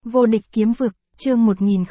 Vô địch kiếm vực, chương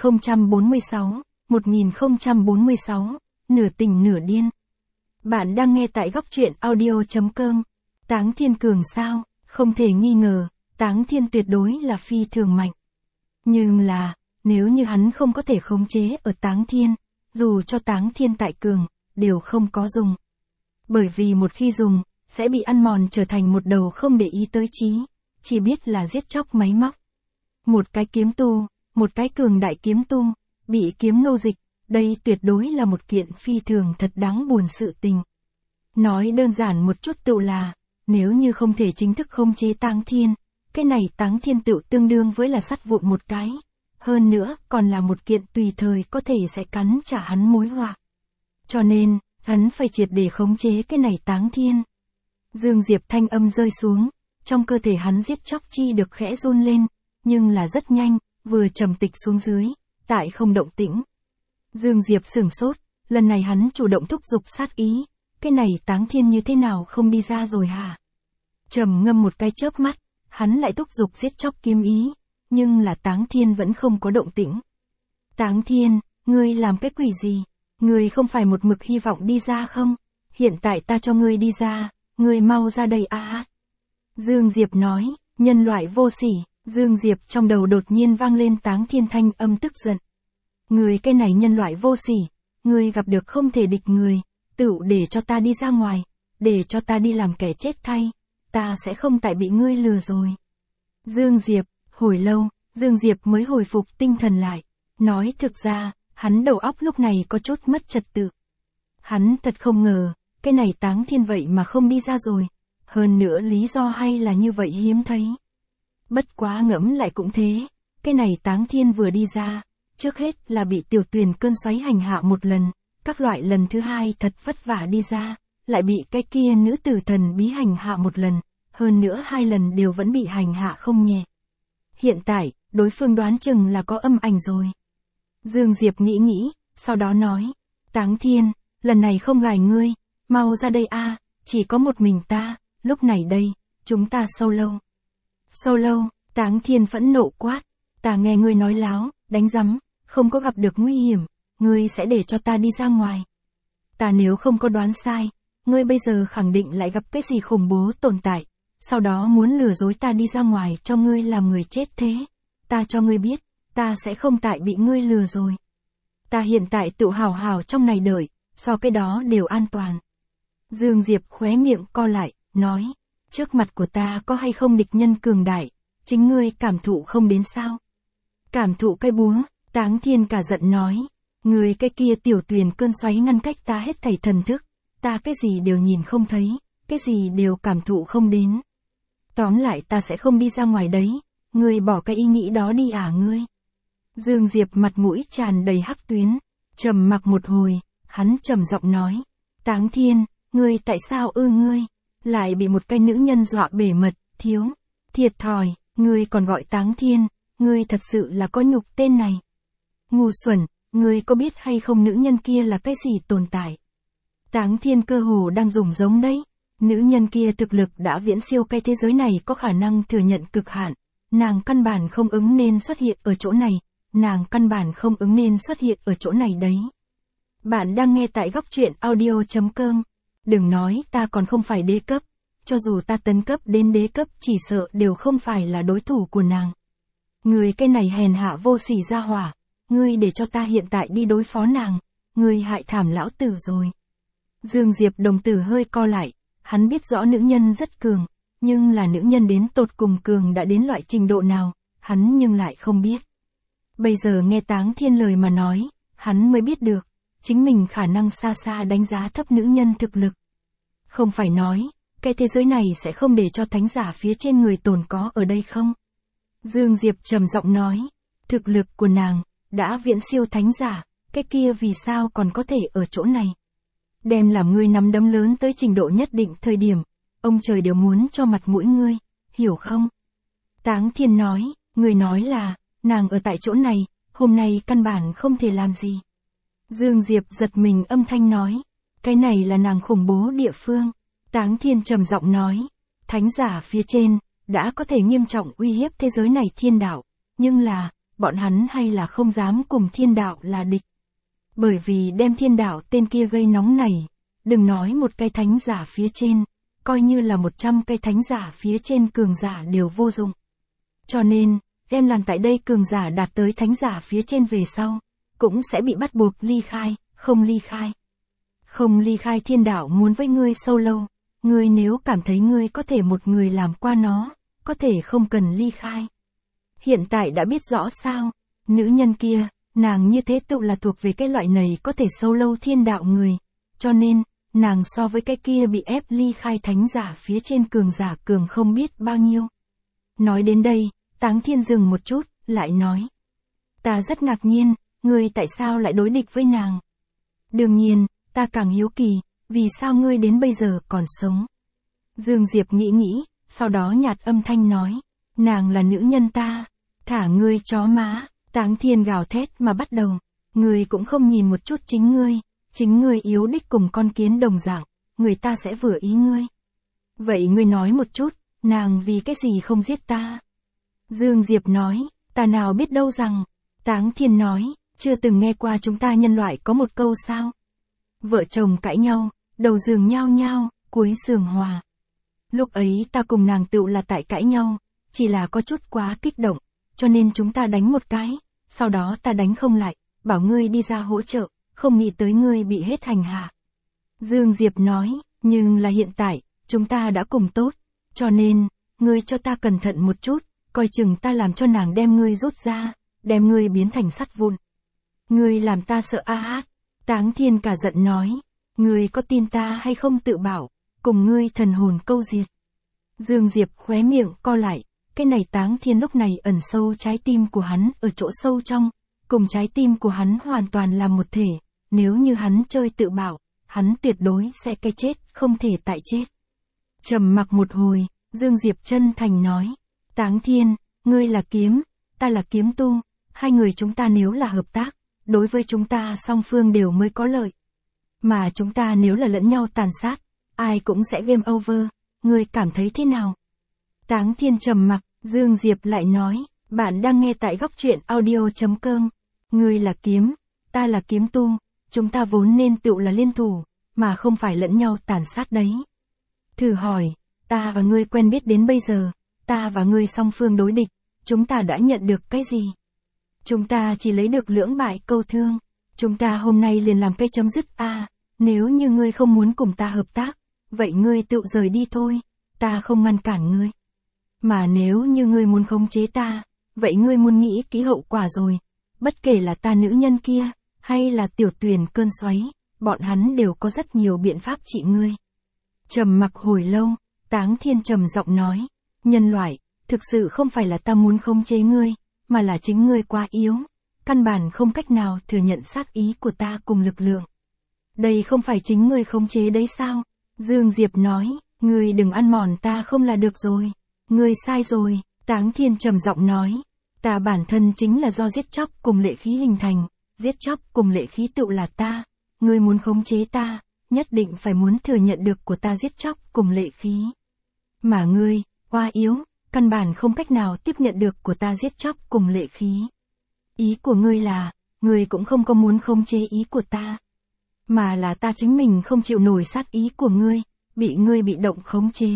1046, nửa tình nửa điên. Bạn đang nghe tại góc truyện audio.com. Táng Thiên cường sao? Không thể nghi ngờ, Táng Thiên tuyệt đối là phi thường mạnh. Nhưng là, nếu như hắn không có thể khống chế ở Táng Thiên, dù cho Táng Thiên tại cường, đều không có dùng. Bởi vì một khi dùng, sẽ bị ăn mòn trở thành một đầu không để ý tới trí, chỉ biết là giết chóc máy móc. Một cái kiếm tu, một cái cường đại kiếm tu, bị kiếm nô dịch, đây tuyệt đối là một kiện phi thường thật đáng buồn sự tình. Nói đơn giản một chút tự là, nếu như không thể chính thức khống chế Táng Thiên, cái này Táng Thiên tự tương đương với là sắt vụn một cái. Hơn nữa, còn là một kiện tùy thời có thể sẽ cắn trả hắn mối họa. Cho nên, hắn phải triệt để khống chế cái này Táng Thiên. Dương Diệp thanh âm rơi xuống, trong cơ thể hắn giết chóc chi được khẽ run lên, nhưng là rất nhanh, vừa trầm tịch xuống dưới, tại không động tĩnh. Dương Diệp sửng sốt, lần này hắn chủ động thúc giục sát ý, cái này Táng Thiên như thế nào không đi ra rồi hả? Trầm ngâm một cái chớp mắt, hắn lại thúc giục giết chóc kiếm ý, nhưng là Táng Thiên vẫn không có động tĩnh. Táng Thiên, ngươi làm cái quỷ gì? Ngươi không phải một mực hy vọng đi ra không? Hiện tại ta cho ngươi đi ra, ngươi mau ra đây à. Dương Diệp nói, nhân loại vô sỉ. Dương Diệp trong đầu đột nhiên vang lên Táng Thiên thanh âm tức giận. Ngươi cái này nhân loại vô sỉ, ngươi gặp được không thể địch người, tựu để cho ta đi ra ngoài, để cho ta đi làm kẻ chết thay, ta sẽ không tại bị ngươi lừa rồi. Dương Diệp, hồi lâu, Dương Diệp mới hồi phục tinh thần lại, nói thực ra, hắn đầu óc lúc này có chút mất trật tự. Hắn thật không ngờ, cái này Táng Thiên vậy mà không đi ra rồi, hơn nữa lý do hay là như vậy hiếm thấy. Bất quá ngẫm lại cũng thế, cái này Táng Thiên vừa đi ra, trước hết là bị Tiểu Tuyền cơn xoáy hành hạ một lần, các loại lần thứ hai thật vất vả đi ra, lại bị cái kia nữ tử thần bí hành hạ một lần, hơn nữa hai lần đều vẫn bị hành hạ không nhẹ. Hiện tại, đối phương đoán chừng là có âm ảnh rồi. Dương Diệp nghĩ nghĩ, sau đó nói, Táng Thiên, lần này không gài ngươi, mau ra đây a, chỉ có một mình ta, lúc này đây, chúng ta solo. Solo, Táng Thiên phẫn nộ quát, ta nghe ngươi nói láo, đánh rắm, không có gặp được nguy hiểm, ngươi sẽ để cho ta đi ra ngoài. Ta nếu không có đoán sai, ngươi bây giờ khẳng định lại gặp cái gì khủng bố tồn tại, sau đó muốn lừa dối ta đi ra ngoài cho ngươi làm người chết thế. Ta cho ngươi biết, ta sẽ không tại bị ngươi lừa rồi. Ta hiện tại tự hào hào trong này đợi, so cái đó đều an toàn. Dương Diệp khóe miệng co lại, nói, trước mặt của ta có hay không địch nhân cường đại, chính ngươi cảm thụ không đến sao? Cảm thụ cái búa, Táng Thiên cả giận nói, ngươi cái kia Tiểu Tuyền cơn xoáy ngăn cách ta hết thảy thần thức, ta cái gì đều nhìn không thấy, cái gì đều cảm thụ không đến. Tóm lại ta sẽ không đi ra ngoài đấy, ngươi bỏ cái ý nghĩ đó đi à ngươi. Dương Diệp mặt mũi tràn đầy hắc tuyến, trầm mặc một hồi, hắn trầm giọng nói, Táng Thiên, ngươi tại sao ngươi, lại bị một cái nữ nhân dọa bể mật, thiếu, thiệt thòi, ngươi còn gọi Táng Thiên, ngươi thật sự là có nhục tên này. Ngu xuẩn, ngươi có biết hay không nữ nhân kia là cái gì tồn tại? Táng Thiên cơ hồ đang dùng giống đấy, nữ nhân kia thực lực đã viễn siêu cái thế giới này có khả năng thừa nhận cực hạn, nàng căn bản không ứng nên xuất hiện ở chỗ này, nàng căn bản không ứng nên xuất hiện ở chỗ này đấy. Bạn đang nghe tại góc truyện audio.com, đừng nói ta còn không phải đế cấp, cho dù ta tấn cấp đến đế cấp chỉ sợ đều không phải là đối thủ của nàng. Ngươi cái này hèn hạ vô sỉ ra hỏa, ngươi để cho ta hiện tại đi đối phó nàng, ngươi hại thảm lão tử rồi. Dương Diệp đồng tử hơi co lại, hắn biết rõ nữ nhân rất cường, nhưng là nữ nhân đến tột cùng cường đã đến loại trình độ nào, hắn nhưng lại không biết. Bây giờ nghe Táng Thiên lời mà nói, hắn mới biết được, chính mình khả năng xa xa đánh giá thấp nữ nhân thực lực. Không phải nói, cái thế giới này sẽ không để cho thánh giả phía trên người tồn có ở đây không? Dương Diệp trầm giọng nói, thực lực của nàng, đã viễn siêu thánh giả, cái kia vì sao còn có thể ở chỗ này? Đem làm ngươi nắm đấm lớn tới trình độ nhất định thời điểm, ông trời đều muốn cho mặt mũi ngươi, hiểu không? Táng Thiên nói, ngươi nói là, nàng ở tại chỗ này, hôm nay căn bản không thể làm gì. Dương Diệp giật mình âm thanh nói, cái này là nàng khủng bố địa phương. Táng Thiên trầm giọng nói, thánh giả phía trên, đã có thể nghiêm trọng uy hiếp thế giới này thiên đạo, nhưng là, bọn hắn hay là không dám cùng thiên đạo là địch. Bởi vì đem thiên đạo tên kia gây nóng nảy, đừng nói một cây thánh giả phía trên, coi như là 100 cây thánh giả phía trên cường giả đều vô dụng. Cho nên, đem làm tại đây cường giả đạt tới thánh giả phía trên về sau, cũng sẽ bị bắt buộc ly khai, không ly khai. Không ly khai thiên đạo muốn với ngươi sâu lâu, ngươi nếu cảm thấy ngươi có thể một người làm qua nó, có thể không cần ly khai. Hiện tại đã biết rõ sao, nữ nhân kia, nàng như thế tự là thuộc về cái loại này có thể sâu lâu thiên đạo người, cho nên, nàng so với cái kia bị ép ly khai thánh giả phía trên cường giả cường không biết bao nhiêu. Nói đến đây, Táng Thiên dừng một chút, lại nói. Ta rất ngạc nhiên, ngươi tại sao lại đối địch với nàng? Đương nhiên, ta càng hiếu kỳ, vì sao ngươi đến bây giờ còn sống? Dương Diệp nghĩ nghĩ, sau đó nhạt âm thanh nói, nàng là nữ nhân ta, thả ngươi chó má. Táng Thiên gào thét mà bắt đầu, ngươi cũng không nhìn một chút chính ngươi yếu đích cùng con kiến đồng dạng, người ta sẽ vừa ý ngươi. Vậy ngươi nói một chút, nàng vì cái gì không giết ta? Dương Diệp nói, ta nào biết đâu rằng. Táng Thiên nói, chưa từng nghe qua chúng ta nhân loại có một câu sao? Vợ chồng cãi nhau, đầu giường nhao nhao, cuối giường hòa. Lúc ấy ta cùng nàng tựu là tại cãi nhau, chỉ là có chút quá kích động, cho nên chúng ta đánh một cái, sau đó ta đánh không lại, bảo ngươi đi ra hỗ trợ, không nghĩ tới ngươi bị hết hành hạ. Dương Diệp nói, nhưng là hiện tại, chúng ta đã cùng tốt, cho nên, ngươi cho ta cẩn thận một chút, coi chừng ta làm cho nàng đem ngươi rút ra, đem ngươi biến thành sắt vụn. Ngươi làm ta sợ a hát. Táng Thiên cả giận nói, ngươi có tin ta hay không tự bảo, cùng ngươi thần hồn câu diệt. Dương Diệp khóe miệng co lại, cái này Táng Thiên lúc này ẩn sâu trái tim của hắn ở chỗ sâu trong, cùng trái tim của hắn hoàn toàn là một thể, nếu như hắn chơi tự bảo, hắn tuyệt đối sẽ cái chết, không thể tại chết. Trầm mặc một hồi, Dương Diệp chân thành nói, Táng Thiên, ngươi là kiếm, ta là kiếm tu, hai người chúng ta nếu là hợp tác, đối với chúng ta song phương đều mới có lợi. Mà chúng ta nếu là lẫn nhau tàn sát, ai cũng sẽ game over, ngươi cảm thấy thế nào? Táng Thiên trầm mặc, Dương Diệp lại nói, bạn đang nghe tại góc truyện audio.com, ngươi là kiếm, ta là kiếm tu, chúng ta vốn nên tựu là liên thủ, mà không phải lẫn nhau tàn sát đấy. Thử hỏi, ta và ngươi quen biết đến bây giờ, ta và ngươi song phương đối địch, chúng ta đã nhận được cái gì? Chúng ta chỉ lấy được lưỡng bại câu thương, chúng ta hôm nay liền làm cây chấm dứt nếu như ngươi không muốn cùng ta hợp tác, vậy ngươi tự rời đi thôi, ta không ngăn cản ngươi. Mà nếu như ngươi muốn khống chế ta, vậy ngươi muốn nghĩ kỹ hậu quả rồi, bất kể là ta nữ nhân kia, hay là tiểu Tuyền cơn xoáy, bọn hắn đều có rất nhiều biện pháp trị ngươi. Trầm mặc hồi lâu, Táng Thiên trầm giọng nói, nhân loại, thực sự không phải là ta muốn khống chế ngươi, mà là chính ngươi quá yếu, căn bản không cách nào thừa nhận sát ý của ta cùng lực lượng. Đây không phải chính ngươi khống chế đấy sao? Dương Diệp nói, ngươi đừng ăn mòn ta không là được rồi. Ngươi sai rồi, Táng Thiên trầm giọng nói, ta bản thân chính là do giết chóc cùng lệ khí hình thành, giết chóc cùng lệ khí tựu là ta, ngươi muốn khống chế ta, nhất định phải muốn thừa nhận được của ta giết chóc cùng lệ khí. Mà ngươi, quá yếu, căn bản không cách nào tiếp nhận được của ta giết chóc cùng lệ khí. Ý của ngươi là, ngươi cũng không có muốn khống chế ý của ta, mà là ta chính mình không chịu nổi sát ý của ngươi, bị ngươi bị động khống chế.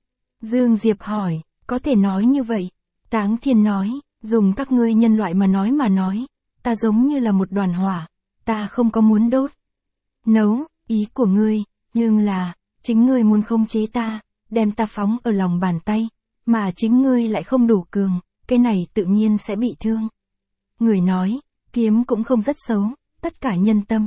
Dương Diệp hỏi, có thể nói như vậy? Táng Thiên nói, dùng các ngươi nhân loại mà nói, ta giống như là một đoàn hỏa, ta không có muốn đốt, nấu, ý của ngươi, nhưng là, chính ngươi muốn khống chế ta, đem ta phóng ở lòng bàn tay, mà chính ngươi lại không đủ cường, cái này tự nhiên sẽ bị thương. Người nói, kiếm cũng không rất xấu, tất cả nhân tâm.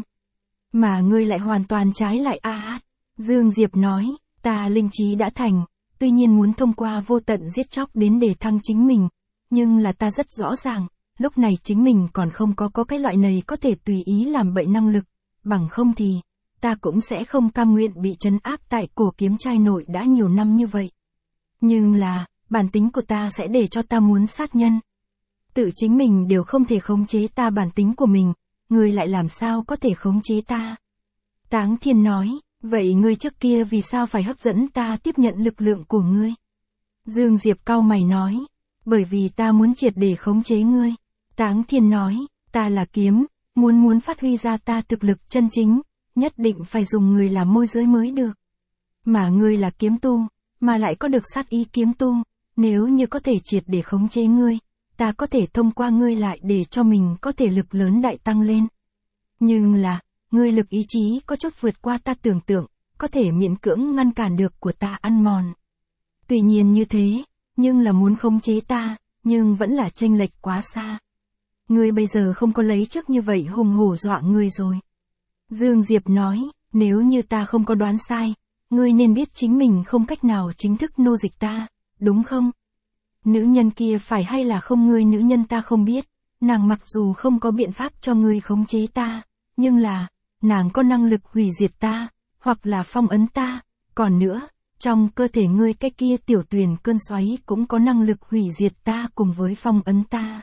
Mà ngươi lại hoàn toàn trái lại Dương Diệp nói, ta linh trí đã thành, tuy nhiên muốn thông qua vô tận giết chóc đến để thăng chính mình, nhưng là ta rất rõ ràng, lúc này chính mình còn không có cái loại này có thể tùy ý làm bậy năng lực, bằng không thì, ta cũng sẽ không cam nguyện bị trấn áp tại cổ kiếm trai nội đã nhiều năm như vậy. Nhưng là, bản tính của ta sẽ để cho ta muốn sát nhân. Tự chính mình đều không thể khống chế ta bản tính của mình, ngươi lại làm sao có thể khống chế ta? Táng Thiên nói, vậy ngươi trước kia vì sao phải hấp dẫn ta tiếp nhận lực lượng của ngươi? Dương Diệp cau mày nói, Bởi vì ta muốn triệt để khống chế ngươi. Táng Thiên nói, ta là kiếm, muốn phát huy ra ta thực lực chân chính, nhất định phải dùng người làm môi giới mới được. Mà ngươi là kiếm tu, mà lại có được sát ý kiếm tu, nếu như có thể triệt để khống chế ngươi, ta có thể thông qua ngươi lại để cho mình có thể lực lớn đại tăng lên. Nhưng là, ngươi lực ý chí có chút vượt qua ta tưởng tượng, có thể miễn cưỡng ngăn cản được của ta ăn mòn. Tuy nhiên như thế, nhưng là muốn khống chế ta, nhưng vẫn là chênh lệch quá xa. Ngươi bây giờ không có lấy trước như vậy hùng hổ dọa ngươi rồi. Dương Diệp nói, nếu như ta không có đoán sai, ngươi nên biết chính mình không cách nào chính thức nô dịch ta, đúng không? Nữ nhân kia phải hay là không ngươi nữ nhân ta không biết, nàng mặc dù không có biện pháp cho ngươi khống chế ta, nhưng là, nàng có năng lực hủy diệt ta, hoặc là phong ấn ta, còn nữa, trong cơ thể ngươi cái kia tiểu tuyền cơn xoáy cũng có năng lực hủy diệt ta cùng với phong ấn ta.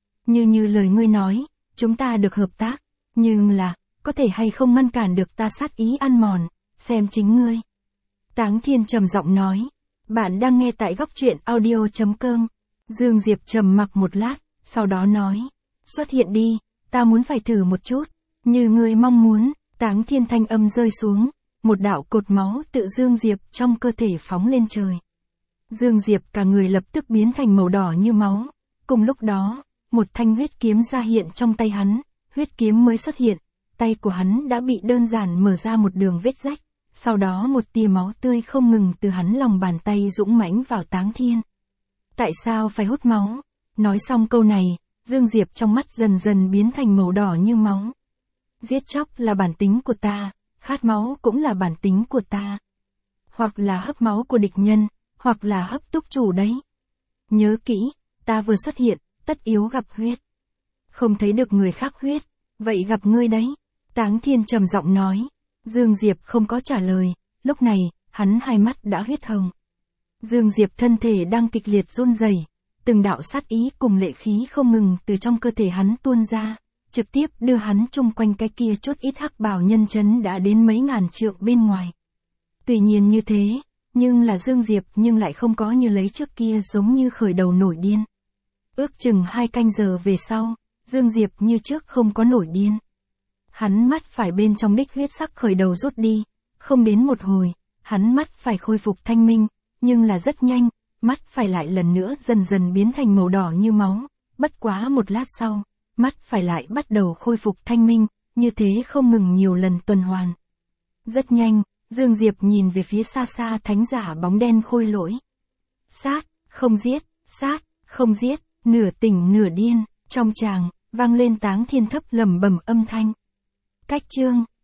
Như lời ngươi nói, chúng ta được hợp tác, nhưng là, có thể hay không ngăn cản được ta sát ý ăn mòn, xem chính ngươi. Táng Thiên trầm giọng nói, bạn đang nghe tại góc truyện audio.com. Dương Diệp trầm mặc một lát, sau đó nói, xuất hiện đi, ta muốn phải thử một chút, như ngươi mong muốn. Táng Thiên thanh âm rơi xuống, một đạo cột máu tự Dương Diệp trong cơ thể phóng lên trời. Dương Diệp cả người lập tức biến thành màu đỏ như máu, cùng lúc đó, một thanh huyết kiếm ra hiện trong tay hắn, huyết kiếm mới xuất hiện, tay của hắn đã bị đơn giản mở ra một đường vết rách, sau đó một tia máu tươi không ngừng từ hắn lòng bàn tay dũng mãnh vào Táng Thiên. Tại sao phải hút máu? Nói xong câu này, Dương Diệp trong mắt dần dần biến thành màu đỏ như máu. Giết chóc là bản tính của ta, khát máu cũng là bản tính của ta. Hoặc là hấp máu của địch nhân, hoặc là hấp túc chủ đấy. Nhớ kỹ, ta vừa xuất hiện, tất yếu gặp huyết. Không thấy được người khác huyết, vậy gặp ngươi đấy. Táng Thiên trầm giọng nói. Dương Diệp không có trả lời, lúc này, hắn hai mắt đã huyết hồng. Dương Diệp thân thể đang kịch liệt run rẩy, từng đạo sát ý cùng lệ khí không ngừng từ trong cơ thể hắn tuôn ra, trực tiếp đưa hắn chung quanh cái kia chốt ít hắc bào nhân chấn đã đến mấy ngàn trượng bên ngoài. Tuy nhiên như thế, nhưng là Dương Diệp nhưng lại không có như lấy trước kia giống như khởi đầu nổi điên. Ước chừng 2 canh giờ về sau, Dương Diệp như trước không có nổi điên. Hắn mắt phải bên trong đích huyết sắc khởi đầu rút đi, không đến một hồi, hắn mắt phải khôi phục thanh minh, nhưng là rất nhanh, mắt phải lại lần nữa dần dần biến thành màu đỏ như máu, bất quá một lát sau, mắt phải lại bắt đầu khôi phục thanh minh, như thế không ngừng nhiều lần tuần hoàn. Rất nhanh, Dương Diệp nhìn về phía xa xa thánh giả bóng đen khôi lỗi. Sát, không giết, sát, không giết, nửa tỉnh nửa điên, trong tràng, vang lên Táng Thiên thấp lẩm bẩm âm thanh. Cách chương